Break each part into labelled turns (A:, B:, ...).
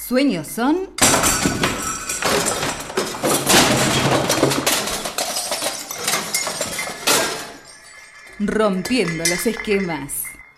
A: sueños son... rompiendo los esquemas.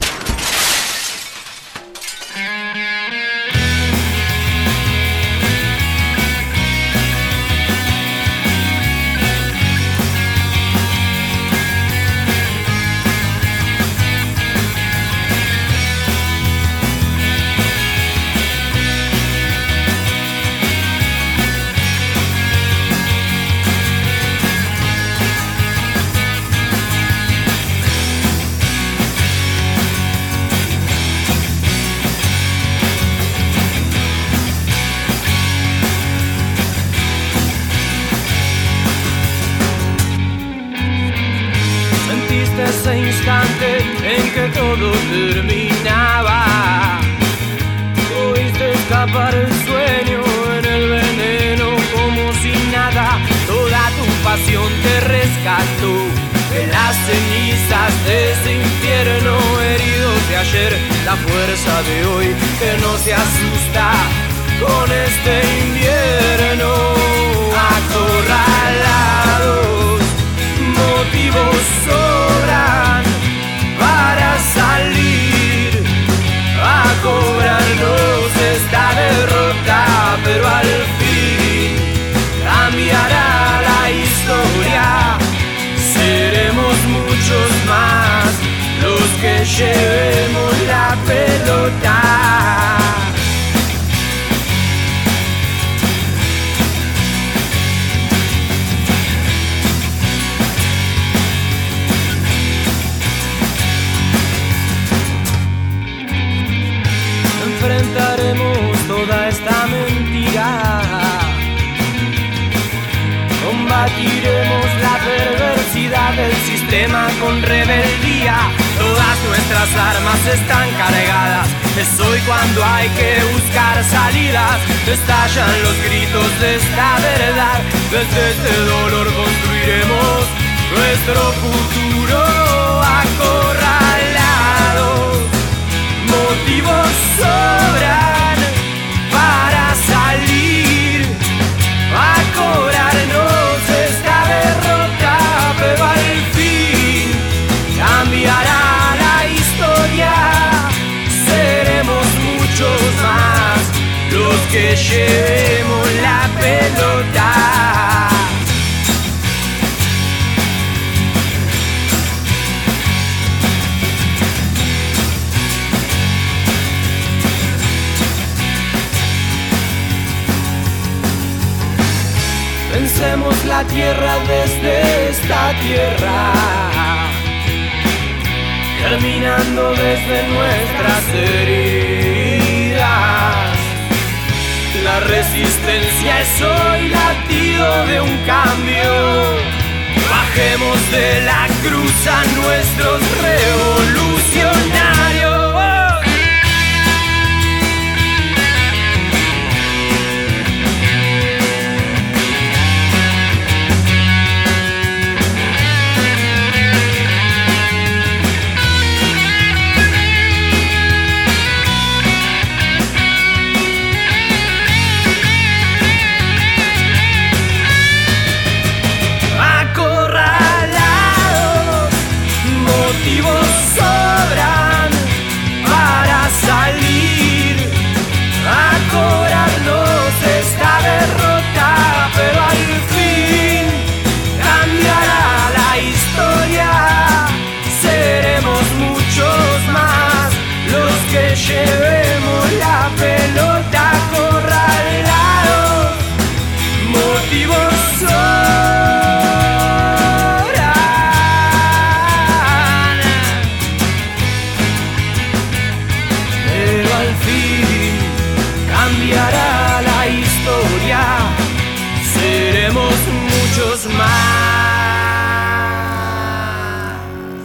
B: Ese instante en que todo terminaba, oíste escapar el sueño en el veneno como si nada. Toda tu pasión te rescató de las cenizas de ese infierno, heridos de ayer, la fuerza de hoy que no se asusta con este invierno. Acorralados, motivos sobran para salir a cobrarnos esta derrota, pero al fin cambiará la historia. Seremos muchos más los que llevemos la pelota. Enfrentaremos toda esta mentira, combatiremos la perversidad del sistema con rebeldía. Todas nuestras armas están cargadas, es hoy cuando hay que buscar salidas. Estallan los gritos de esta verdad, desde este dolor construiremos nuestro futuro. Acorralados, motivos sobran para salir a cobrarnos esta derrota, pero al fin cambiará la historia. Seremos muchos más los que llevemos la pelota. Pensemos la tierra desde esta tierra, terminando desde nuestras heridas. La resistencia es hoy latido de un cambio. Bajemos de la cruz a nuestros revolucionarios. Motivos sobran para salir a cobrarnos esta derrota, pero al fin cambiará la historia. Seremos muchos más los que llevemos la pelota. Acorralados, motivos cambiará la historia, seremos muchos más.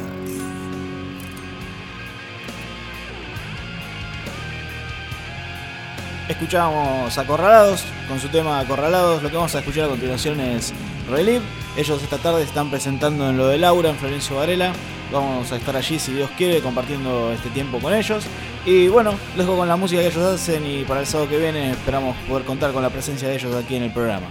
C: Escuchábamos Acorralados con su tema Acorralados. Lo que vamos a escuchar a continuación es Relief. Ellos esta tarde se están presentando en lo de Laura, en Florencio Varela. Vamos a estar allí, si Dios quiere, compartiendo este tiempo con ellos. Y bueno, les dejo con la música que ellos hacen y para el sábado que viene esperamos poder contar con la presencia de ellos aquí en el programa.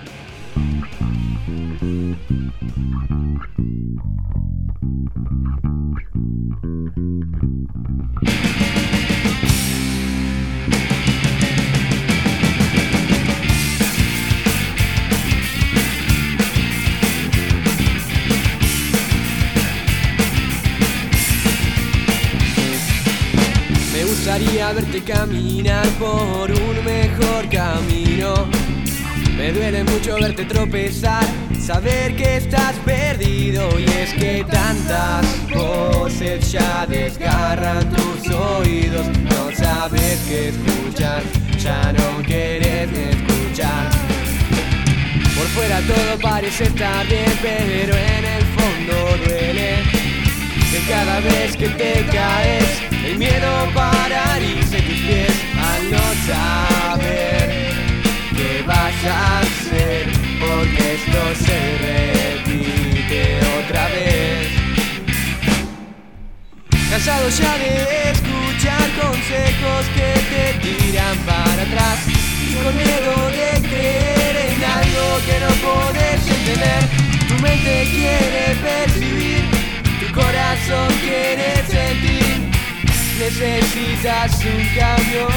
B: Me gustaría verte caminar por un mejor camino. Me duele mucho verte tropezar, saber que estás perdido. Y es que tantas voces ya desgarran tus oídos. No sabes qué escuchar, ya no quieres escuchar. Por fuera todo parece estar bien, pero en el fondo duele. Que cada vez que te caes, el miedo paraliza tus pies al no saber qué vas a hacer, porque esto se repite otra vez. Cansado ya de escuchar consejos que te tiran para atrás, y con miedo de creer en algo que no podés entender. Tu mente quiere percibir, tu corazón quiere sentir. Necesitas un cambio.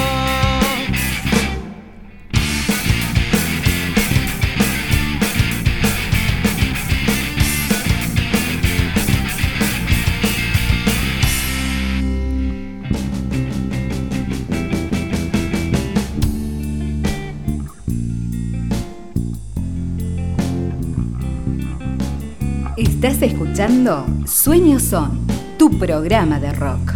A: Estás escuchando Sueños Son, tu programa de rock.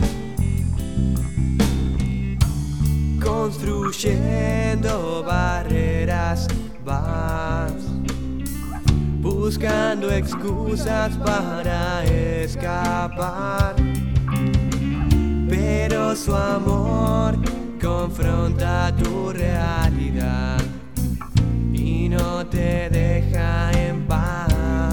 B: Construyendo barreras vas, buscando excusas para escapar, pero su amor confronta tu realidad y no te deja en paz.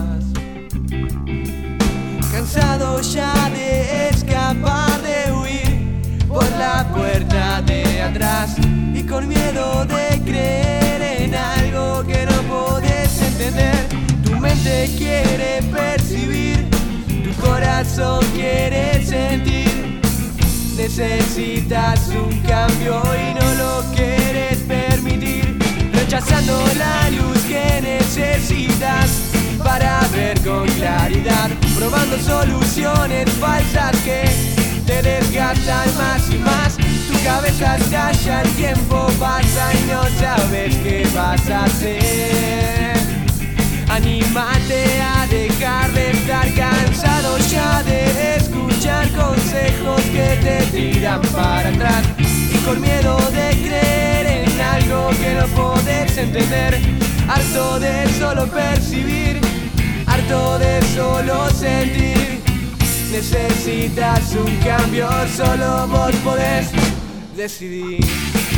B: Cansado ya de escapar, de huir por la puerta de atrás, y con miedo de creer en algo que no podés entender. Tu mente quiere percibir, tu corazón quiere sentir. Necesitas un cambio y no lo quieres permitir, rechazando la luz que necesitas para ver con claridad, probando soluciones falsas que te desgastan más y más. Tu cabeza estalla, el tiempo pasa y no sabes qué vas a hacer. Anímate a dejar de estar cansado ya de escuchar consejos que te tiran para atrás, y con miedo de creer en algo que no podés entender. Harto de solo percibir, harto de solo sentir. Necesitas un cambio, solo vos podés decidir.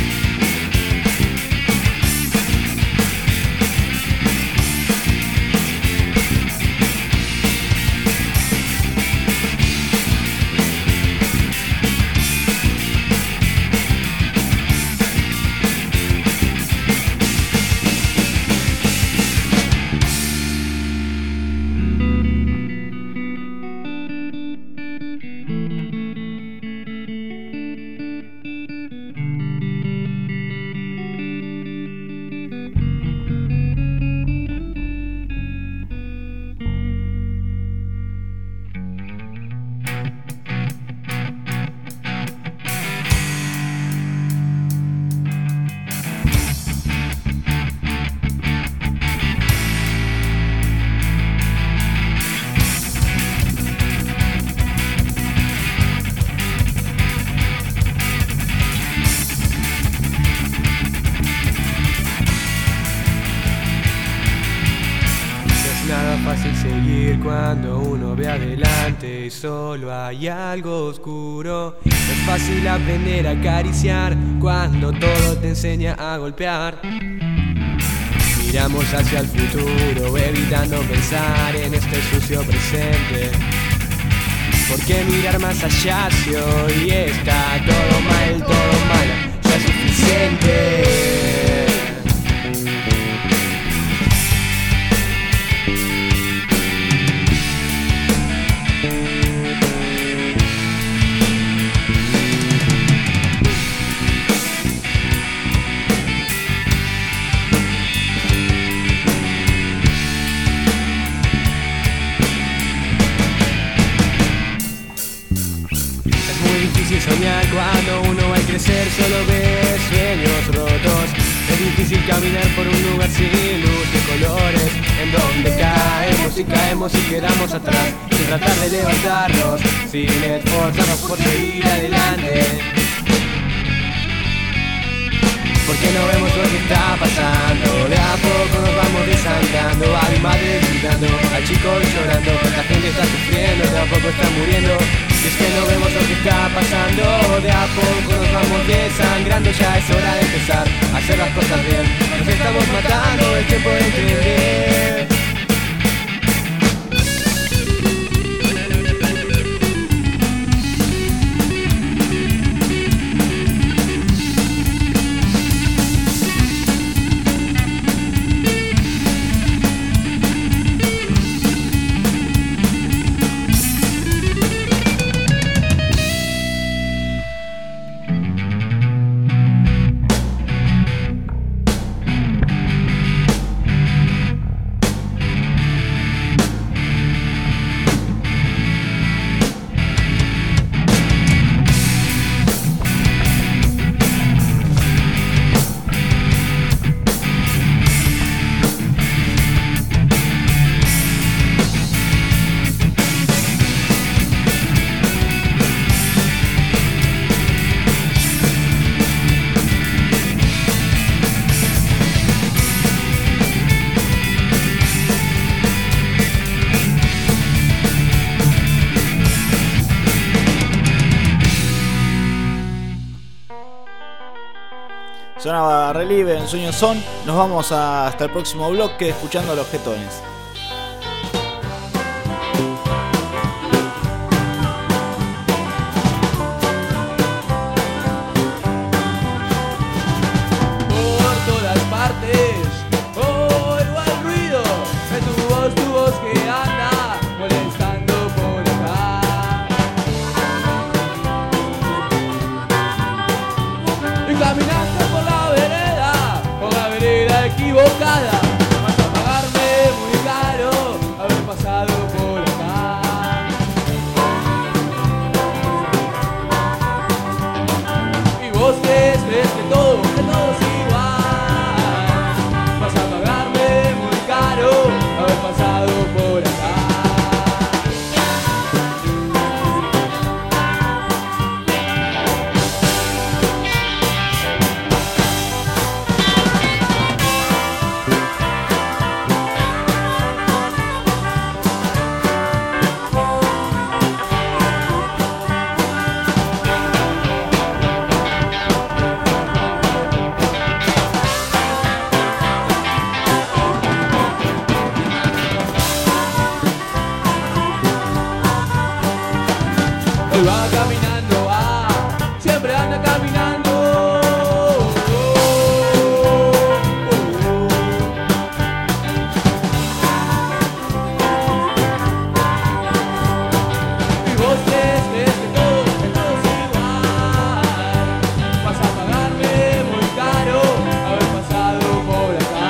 B: Cuando uno ve adelante y solo hay algo oscuro, es fácil aprender a acariciar cuando todo te enseña a golpear. Miramos hacia el futuro, evitando pensar en este sucio presente. ¿Por qué mirar más allá si hoy está todo mal, ya es suficiente? Soñar cuando uno va a crecer, solo ve sueños rotos. Es difícil caminar por un lugar sin luz de colores, en donde caemos y quedamos atrás, sin tratar de levantarnos, sin esforzarnos por seguir adelante. Porque no vemos lo que está pasando, de a poco nos vamos desangrando. Hay madres gritando, hay chicos llorando, la gente está sufriendo, de a poco está muriendo. Y es que no vemos lo que está pasando, de a poco nos vamos desangrando. Ya es hora de empezar a hacer las cosas bien, nos estamos matando, el tiempo de entender.
C: Sonaba Relive en Sueños Son. Nos vamos hasta el próximo bloque escuchando a Los Jetones.
B: Por todas partes oigo el ruido de tu voz que anda molestando por acá. Y caminaste por la vereda equivocada, vas a pagarme muy caro haber pasado por acá. Y vos crees que todo es igual, vas a pagarme muy caro haber pasado por acá. Hoy va caminando, siempre anda caminando. Y vos crees que todo es igual, vas a pagarme muy caro haber pasado por acá.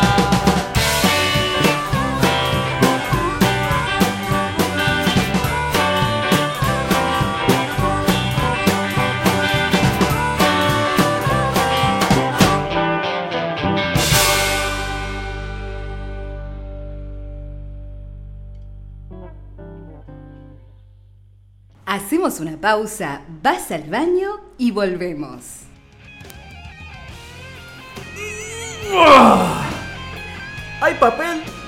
A: Hacemos una pausa, vas al baño y volvemos.
C: ¿Hay papel?